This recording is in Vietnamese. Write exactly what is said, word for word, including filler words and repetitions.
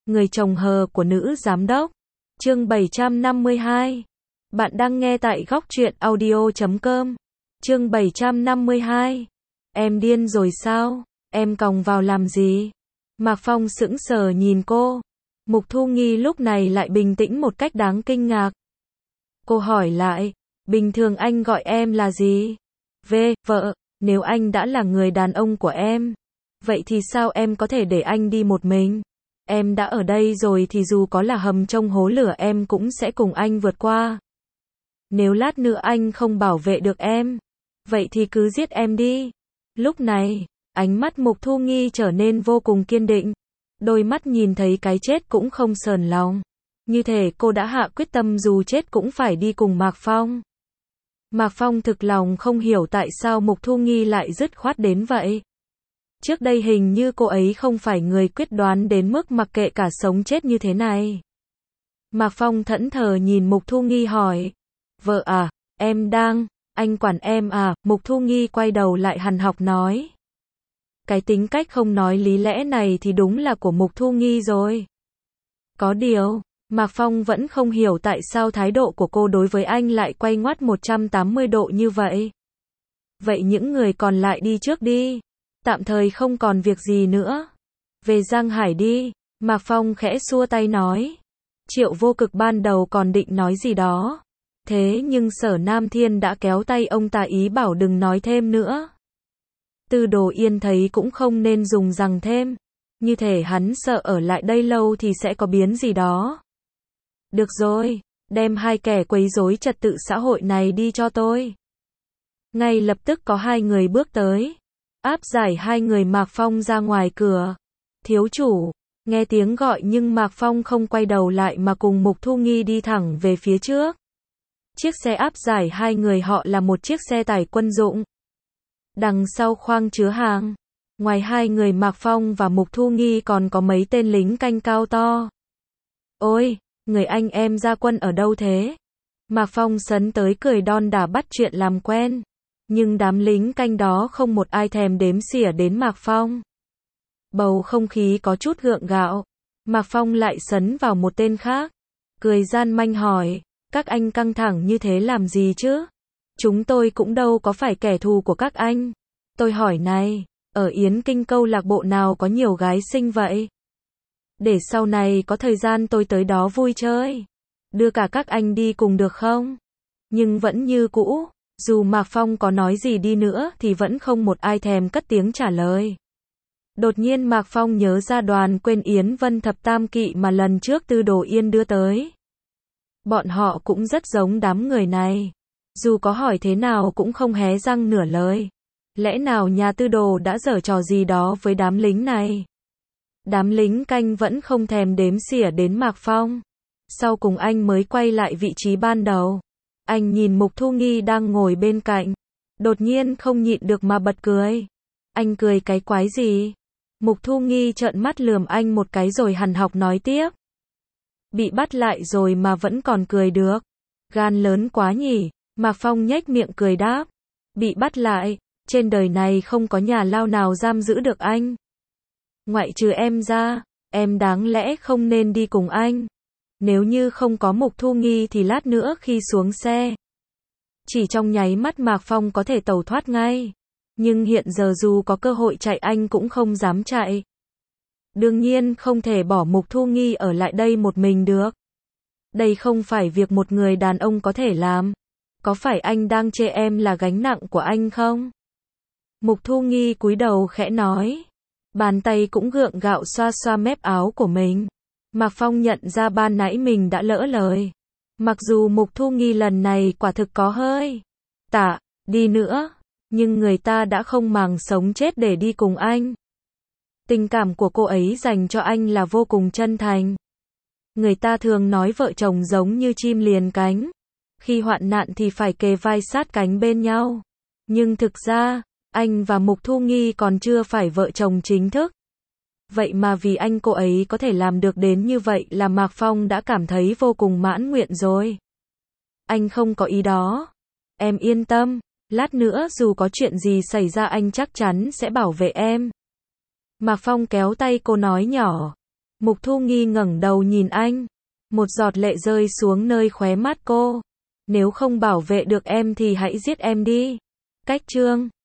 Người chồng hờ của nữ giám đốc. Chương bảy trăm năm mươi hai. Bạn đang nghe tại góc truyện audio chấm com. Chương bảy trăm năm mươi hai. Em điên rồi sao? Em còng vào làm gì? Mạc Phong sững sờ nhìn cô. Mục Thu Nghi lúc này lại bình tĩnh một cách đáng kinh ngạc. Cô hỏi lại, bình thường anh gọi em là gì? V, vợ, nếu anh đã là người đàn ông của em, vậy thì sao em có thể để anh đi một mình? Em đã ở đây rồi thì dù có là hầm trong hố lửa em cũng sẽ cùng anh vượt qua. Nếu lát nữa anh không bảo vệ được em, vậy thì cứ giết em đi. Lúc này, ánh mắt Mục Thu Nghi trở nên vô cùng kiên định. Đôi mắt nhìn thấy cái chết cũng không sờn lòng. Như thể cô đã hạ quyết tâm dù chết cũng phải đi cùng Mạc Phong. Mạc Phong thực lòng không hiểu tại sao Mục Thu Nghi lại dứt khoát đến vậy. Trước đây hình như cô ấy không phải người quyết đoán đến mức mặc kệ cả sống chết như thế này. Mạc Phong thẫn thờ nhìn Mục Thu Nghi hỏi. Vợ à, em đang, anh quản em à? Mục Thu Nghi quay đầu lại hằn học nói. Cái tính cách không nói lý lẽ này thì đúng là của Mục Thu Nghi rồi. Có điều, Mạc Phong vẫn không hiểu tại sao thái độ của cô đối với anh lại quay ngoắt một trăm tám mươi độ như vậy. Vậy những người còn lại đi trước đi. Tạm thời không còn việc gì nữa. Về Giang Hải đi. Mạc Phong khẽ xua tay nói. Triệu Vô Cực ban đầu còn định nói gì đó. Thế nhưng Sở Nam Thiên đã kéo tay ông ta ý bảo đừng nói thêm nữa. Tư Đồ Yên thấy cũng không nên dùng rằng thêm. Như thể hắn sợ ở lại đây lâu thì sẽ có biến gì đó. Được rồi, đem hai kẻ quấy rối trật tự xã hội này đi cho tôi. Ngay lập tức có hai người bước tới. Áp giải hai người Mạc Phong ra ngoài cửa. Thiếu chủ, nghe tiếng gọi nhưng Mạc Phong không quay đầu lại mà cùng Mục Thu Nghi đi thẳng về phía trước. Chiếc xe áp giải hai người họ là một chiếc xe tải quân dụng. Đằng sau khoang chứa hàng. Ngoài hai người Mạc Phong và Mục Thu Nghi còn có mấy tên lính canh cao to. Ôi, người anh em ra quân ở đâu thế? Mạc Phong sấn tới cười đon đả bắt chuyện làm quen. Nhưng đám lính canh đó không một ai thèm đếm xỉa đến Mạc Phong. Bầu không khí có chút gượng gạo. Mạc Phong lại sấn vào một tên khác. Cười gian manh hỏi, các anh căng thẳng như thế làm gì chứ? Chúng tôi cũng đâu có phải kẻ thù của các anh. Tôi hỏi này, ở Yến Kinh câu lạc bộ nào có nhiều gái xinh vậy? Để sau này có thời gian tôi tới đó vui chơi. Đưa cả các anh đi cùng được không? Nhưng vẫn như cũ, dù Mạc Phong có nói gì đi nữa thì vẫn không một ai thèm cất tiếng trả lời. Đột nhiên Mạc Phong nhớ ra đoàn quên Yến Vân Thập Tam Kỵ mà lần trước Tư Đồ Yên đưa tới. Bọn họ cũng rất giống đám người này. Dù có hỏi thế nào cũng không hé răng nửa lời. Lẽ nào nhà Tư Đồ đã giở trò gì đó với đám lính này? Đám lính canh vẫn không thèm đếm xỉa đến Mạc Phong. Sau cùng anh mới quay lại vị trí ban đầu. Anh nhìn Mục Thu Nghi đang ngồi bên cạnh. Đột nhiên không nhịn được mà bật cười. Anh cười cái quái gì? Mục Thu Nghi trợn mắt lườm anh một cái rồi hằn học nói tiếp. Bị bắt lại rồi mà vẫn còn cười được. Gan lớn quá nhỉ? Mạc Phong nhếch miệng cười đáp. Bị bắt lại, trên đời này không có nhà lao nào giam giữ được anh. Ngoại trừ em ra, em đáng lẽ không nên đi cùng anh. Nếu như không có Mục Thu Nghi thì lát nữa khi xuống xe, chỉ trong nháy mắt Mạc Phong có thể tẩu thoát ngay. Nhưng hiện giờ dù có cơ hội chạy anh cũng không dám chạy. Đương nhiên không thể bỏ Mục Thu Nghi ở lại đây một mình được. Đây không phải việc một người đàn ông có thể làm. Có phải anh đang chê em là gánh nặng của anh không? Mục Thu Nghi cúi đầu khẽ nói. Bàn tay cũng gượng gạo xoa xoa mép áo của mình. Mạc Phong nhận ra ban nãy mình đã lỡ lời. Mặc dù Mục Thu Nghi lần này quả thực có hơi tả đi nữa, nhưng người ta đã không màng sống chết để đi cùng anh. Tình cảm của cô ấy dành cho anh là vô cùng chân thành. Người ta thường nói vợ chồng giống như chim liền cánh. Khi hoạn nạn thì phải kề vai sát cánh bên nhau. Nhưng thực ra, anh và Mục Thu Nghi còn chưa phải vợ chồng chính thức. Vậy mà vì anh cô ấy có thể làm được đến như vậy là Mạc Phong đã cảm thấy vô cùng mãn nguyện rồi. Anh không có ý đó. Em yên tâm, lát nữa dù có chuyện gì xảy ra anh chắc chắn sẽ bảo vệ em. Mạc Phong kéo tay cô nói nhỏ. Mục Thu Nghi ngẩng đầu nhìn anh. Một giọt lệ rơi xuống nơi khóe mắt cô. Nếu không bảo vệ được em thì hãy giết em đi. Cách chương